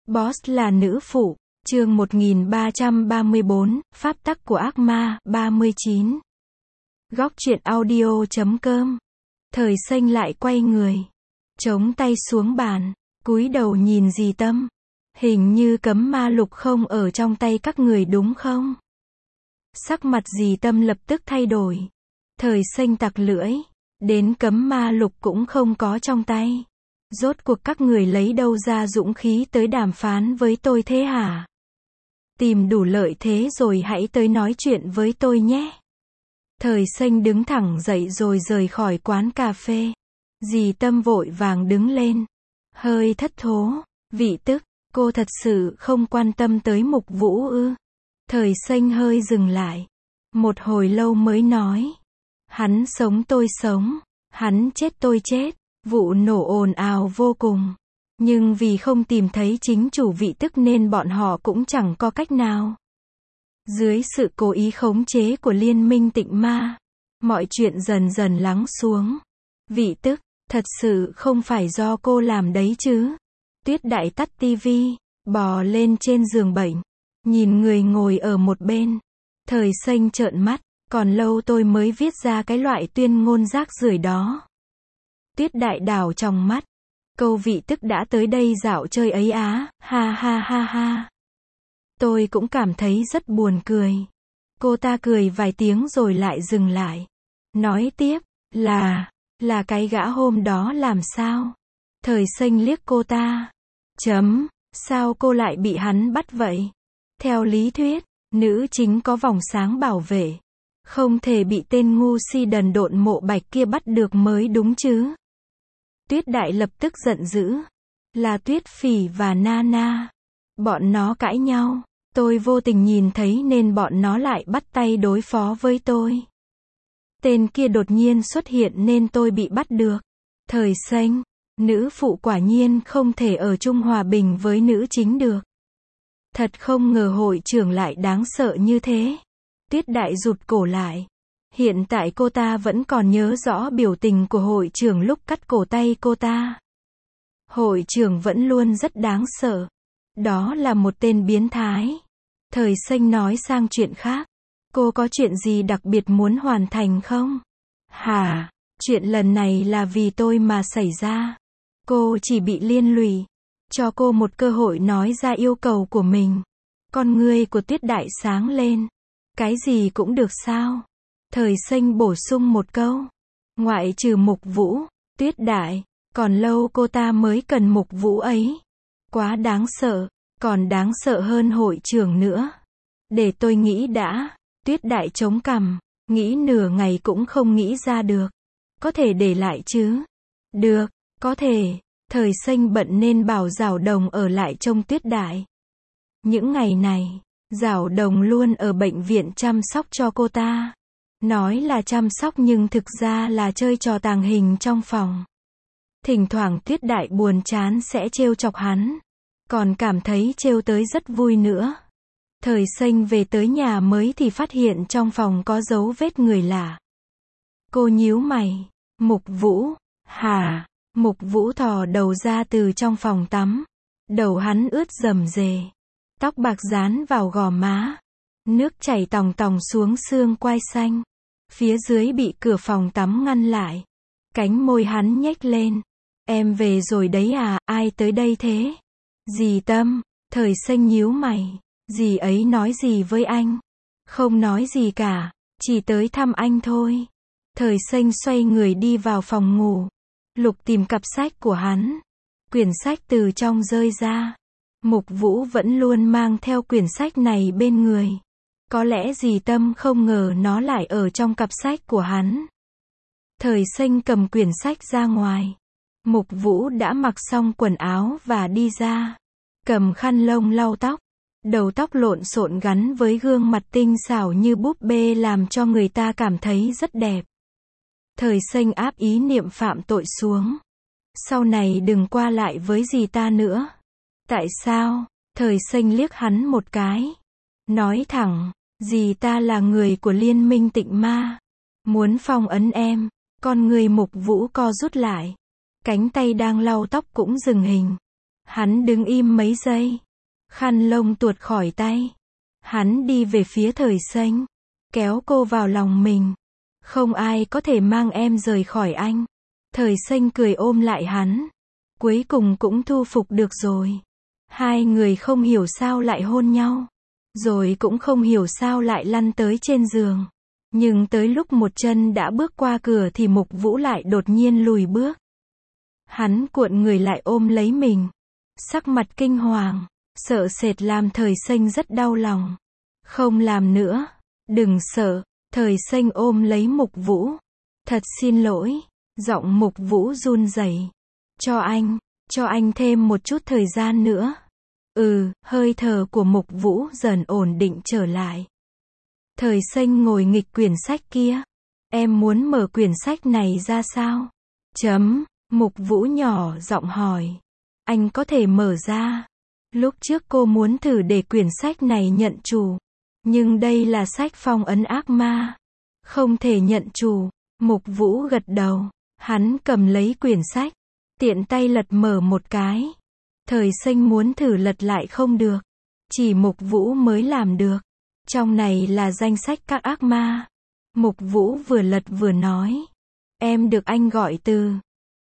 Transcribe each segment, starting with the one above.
Boss là nữ phụ. Chương 1334, Pháp tắc của ác ma, 39. Góc truyện audio.com. Thời Xanh lại quay người, chống tay xuống bàn, cúi đầu nhìn dì Tâm. Hình như cấm ma lục không ở trong tay các người đúng không? Sắc mặt dì Tâm lập tức thay đổi. Thời Xanh tặc lưỡi, đến cấm ma lục cũng không có trong tay. Rốt cuộc các người lấy đâu ra dũng khí tới đàm phán với tôi thế hả? Tìm đủ lợi thế rồi hãy tới nói chuyện với tôi nhé. Thời Xanh đứng thẳng dậy rồi rời khỏi quán cà phê. Dì Tâm vội vàng đứng lên, hơi thất thố. Vị tức, cô thật sự không quan tâm tới Mục Vũ ư? Thời Xanh hơi dừng lại, một hồi lâu mới nói. Hắn sống tôi sống, hắn chết tôi chết. Vụ nổ ồn ào vô cùng. Nhưng vì không tìm thấy chính chủ vị tức nên bọn họ cũng chẳng có cách nào. Dưới sự cố ý khống chế của liên minh tịnh ma, mọi chuyện dần dần lắng xuống. Vị tức, thật sự không phải do cô làm đấy chứ? Tuyết Đại tắt tivi, bò lên trên giường bệnh, nhìn người ngồi ở một bên. Thời Xanh trợn mắt, còn lâu tôi mới viết ra cái loại tuyên ngôn rác rưởi đó. Tuyết Đại đảo trong mắt. Câu vị tức đã tới đây dạo chơi ấy á, ha ha ha ha. Tôi cũng cảm thấy rất buồn cười. Cô ta cười vài tiếng rồi lại dừng lại. Nói tiếp, là cái gã hôm đó làm sao? Thời Xanh liếc cô ta. Sao cô lại bị hắn bắt vậy? Theo lý thuyết, nữ chính có vòng sáng bảo vệ. Không thể bị tên ngu si đần độn Mộ Bạch kia bắt được mới đúng chứ? Tuyết Đại lập tức giận dữ. Là Tuyết Phỉ và Nana. Bọn nó cãi nhau. Tôi vô tình nhìn thấy nên bọn nó lại bắt tay đối phó với tôi. Tên kia đột nhiên xuất hiện nên tôi bị bắt được. Thời Xanh, nữ phụ quả nhiên không thể ở chung hòa bình với nữ chính được. Thật không ngờ hội trưởng lại đáng sợ như thế. Tuyết Đại rụt cổ lại. Hiện tại cô ta vẫn còn nhớ rõ biểu tình của hội trưởng lúc cắt cổ tay cô ta. Hội trưởng vẫn luôn rất đáng sợ. Đó là một tên biến thái. Thời Xanh nói sang chuyện khác. Cô có chuyện gì đặc biệt muốn hoàn thành không? Hả? Chuyện lần này là vì tôi mà xảy ra. Cô chỉ bị liên lụy. Cho cô một cơ hội nói ra yêu cầu của mình. Con ngươi của Tuyết Đại sáng lên. Cái gì cũng được sao? Thời Xanh bổ sung một câu. Ngoại trừ Mục Vũ, Tuyết Đại, còn lâu cô ta mới cần Mục Vũ ấy. Quá đáng sợ, còn đáng sợ hơn hội trưởng nữa. Để tôi nghĩ đã. Tuyết Đại chống cằm, nghĩ nửa ngày cũng không nghĩ ra được. Có thể để lại chứ? Được, có thể. Thời Xanh bận nên bảo Giảo Đồng ở lại trông Tuyết Đại. Những ngày này, Giảo Đồng luôn ở bệnh viện chăm sóc cho cô ta. Nói là chăm sóc nhưng thực ra là chơi trò tàng hình trong phòng. Thỉnh thoảng Tuyết Đại buồn chán sẽ trêu chọc hắn. Còn cảm thấy trêu tới rất vui nữa. Thời Xanh về tới nhà mới thì phát hiện trong phòng có dấu vết người lạ. Cô nhíu mày. Mục Vũ, hả? Mục Vũ thò đầu ra từ trong phòng tắm. Đầu hắn ướt rầm rề. Tóc bạc dán vào gò má. Nước chảy tòng tòng xuống xương quai xanh. Phía dưới bị cửa phòng tắm ngăn lại. Cánh môi hắn nhếch lên. Em về rồi đấy à, ai tới đây thế? Dì Tâm. Thời Xanh nhíu mày. Dì ấy nói gì với anh? Không nói gì cả, chỉ tới thăm anh thôi. Thời Xanh xoay người đi vào phòng ngủ. Lục tìm cặp sách của hắn. Quyển sách từ trong rơi ra. Mục Vũ vẫn luôn mang theo quyển sách này bên người. Có lẽ dì Tâm không ngờ nó lại ở trong cặp sách của hắn. Thời Xanh cầm quyển sách ra ngoài. Mục Vũ đã mặc xong quần áo và đi ra. Cầm khăn lông lau tóc. Đầu tóc lộn xộn gắn với gương mặt tinh xảo như búp bê làm cho người ta cảm thấy rất đẹp. Thời Xanh áp ý niệm phạm tội xuống. Sau này đừng qua lại với dì ta nữa. Tại sao? Thời Xanh liếc hắn một cái. Nói thẳng, dì ta là người của liên minh tịnh ma. Muốn phong ấn em. Con người Mục Vũ co rút lại. Cánh tay đang lau tóc cũng dừng hình. Hắn đứng im mấy giây. Khăn lông tuột khỏi tay. Hắn đi về phía Thời Xanh. Kéo cô vào lòng mình. Không ai có thể mang em rời khỏi anh. Thời Xanh cười ôm lại hắn. Cuối cùng cũng thu phục được rồi. Hai người không hiểu sao lại hôn nhau. Rồi cũng không hiểu sao lại lăn tới trên giường. Nhưng tới lúc một chân đã bước qua cửa thì Mục Vũ lại đột nhiên lùi bước. Hắn cuộn người lại ôm lấy mình. Sắc mặt kinh hoàng, sợ sệt làm Thời Xanh rất đau lòng. Không làm nữa. Đừng sợ. Thời Xanh ôm lấy Mục Vũ. Thật xin lỗi. Giọng Mục Vũ run rẩy. Cho anh thêm một chút thời gian nữa. Hơi thở của Mục Vũ dần ổn định trở lại. Thời Xanh ngồi nghịch quyển sách kia. Em muốn mở quyển sách này ra sao? Mục Vũ nhỏ giọng hỏi. Anh có thể mở ra. Lúc trước cô muốn thử để quyển sách này nhận chủ. Nhưng đây là sách phong ấn ác ma. Không thể nhận chủ. Mục Vũ gật đầu. Hắn cầm lấy quyển sách. Tiện tay lật mở một cái. Thời Xanh muốn thử lật lại không được. Chỉ Mục Vũ mới làm được. Trong này là danh sách các ác ma. Mục Vũ vừa lật vừa nói. Em được anh gọi từ.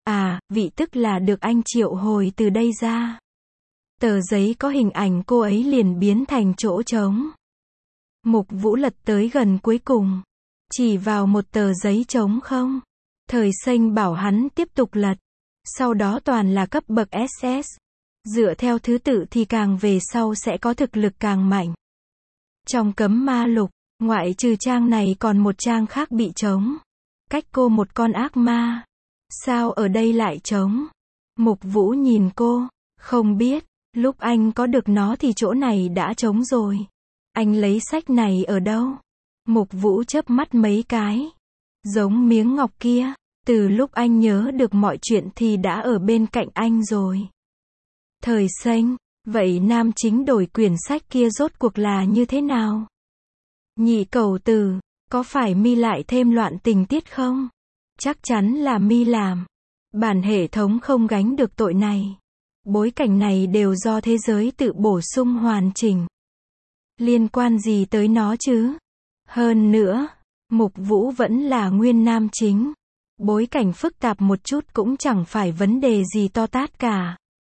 Vị tức là được anh triệu hồi từ đây ra. Tờ giấy có hình ảnh cô ấy liền biến thành chỗ trống. Mục Vũ lật tới gần cuối cùng. Chỉ vào một tờ giấy trống không. Thời Xanh bảo hắn tiếp tục lật. Sau đó toàn là cấp bậc SS. Dựa theo thứ tự thì càng về sau sẽ có thực lực càng mạnh. Trong cấm ma lục, ngoại trừ trang này còn một trang khác bị trống. Cách cô một con ác ma. Sao ở đây lại trống? Mục Vũ nhìn cô. Không biết, lúc anh có được nó thì chỗ này đã trống rồi. Anh lấy sách này ở đâu? Mục Vũ chớp mắt mấy cái. Giống miếng ngọc kia. Từ lúc anh nhớ được mọi chuyện thì đã ở bên cạnh anh rồi. Thời Xanh, vậy nam chính đổi quyển sách kia rốt cuộc là như thế nào? Nhị cầu tử, có phải Mi lại thêm loạn tình tiết không? Chắc chắn là Mi làm. Bản hệ thống không gánh được tội này. Bối cảnh này đều do thế giới tự bổ sung hoàn chỉnh. Liên quan gì tới nó chứ? Hơn nữa, Mục Vũ vẫn là nguyên nam chính. Bối cảnh phức tạp một chút cũng chẳng phải vấn đề gì to tát cả.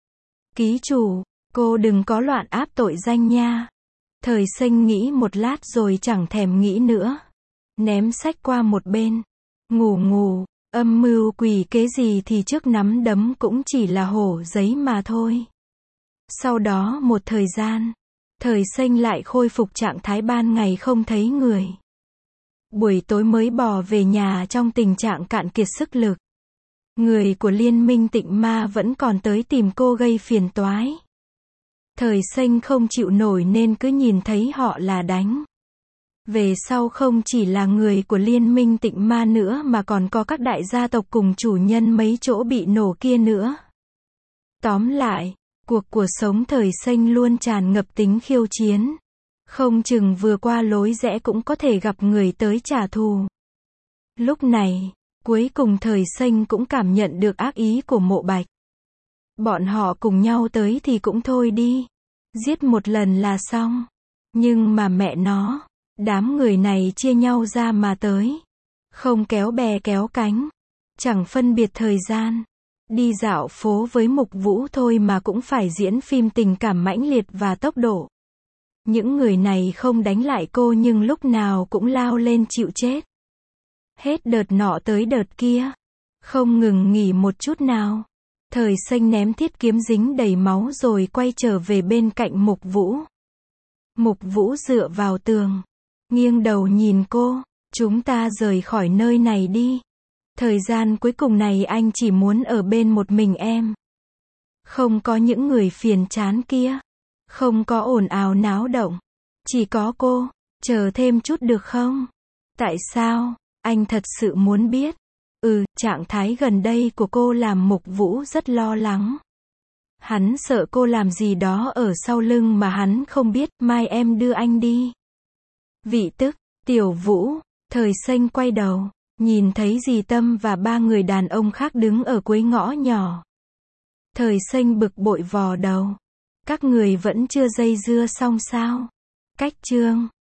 Ký chủ, cô đừng có loạn áp tội danh nha. Thời Xanh nghĩ một lát rồi chẳng thèm nghĩ nữa. Ném sách qua một bên. Ngủ, âm mưu quỷ kế gì thì trước nắm đấm cũng chỉ là hổ giấy mà thôi. Sau đó một thời gian, Thời Xanh lại khôi phục trạng thái ban ngày không thấy người. Buổi tối mới bò về nhà trong tình trạng cạn kiệt sức lực. Người của Liên minh Tịnh Ma vẫn còn tới tìm cô gây phiền toái. Thời Xanh không chịu nổi nên cứ nhìn thấy họ là đánh. Về sau không chỉ là người của Liên minh Tịnh Ma nữa mà còn có các đại gia tộc cùng chủ nhân mấy chỗ bị nổ kia nữa. Tóm lại, cuộc sống Thời Xanh luôn tràn ngập tính khiêu chiến. Không chừng vừa qua lối rẽ cũng có thể gặp người tới trả thù. Lúc này, cuối cùng Thời Xanh cũng cảm nhận được ác ý của Mộ Bạch. Bọn họ cùng nhau tới thì cũng thôi đi. Giết một lần là xong. Nhưng mà mẹ nó, đám người này chia nhau ra mà tới. Không kéo bè kéo cánh. Chẳng phân biệt thời gian. Đi dạo phố với Mục Vũ thôi mà cũng phải diễn phim tình cảm mãnh liệt và tốc độ. Những người này không đánh lại cô nhưng lúc nào cũng lao lên chịu chết. Hết đợt nọ tới đợt kia. Không ngừng nghỉ một chút nào. Thời Xanh ném thiết kiếm dính đầy máu rồi quay trở về bên cạnh Mục Vũ. Mục Vũ dựa vào tường. Nghiêng đầu nhìn cô. Chúng ta rời khỏi nơi này đi. Thời gian cuối cùng này anh chỉ muốn ở bên một mình em. Không có những người phiền chán kia. Không có ồn ào náo động. Chỉ có cô. Chờ thêm chút được không? Tại sao? Anh thật sự muốn biết. Trạng thái gần đây của cô làm Mục Vũ rất lo lắng. Hắn sợ cô làm gì đó ở sau lưng mà hắn không biết. Mai em đưa anh đi. Vị tức, Tiểu Vũ. Thời Xanh quay đầu. Nhìn thấy dì Tâm và ba người đàn ông khác đứng ở cuối ngõ nhỏ. Thời xanh bực bội vò đầu. Các người vẫn chưa dây dưa xong sao? Cách chương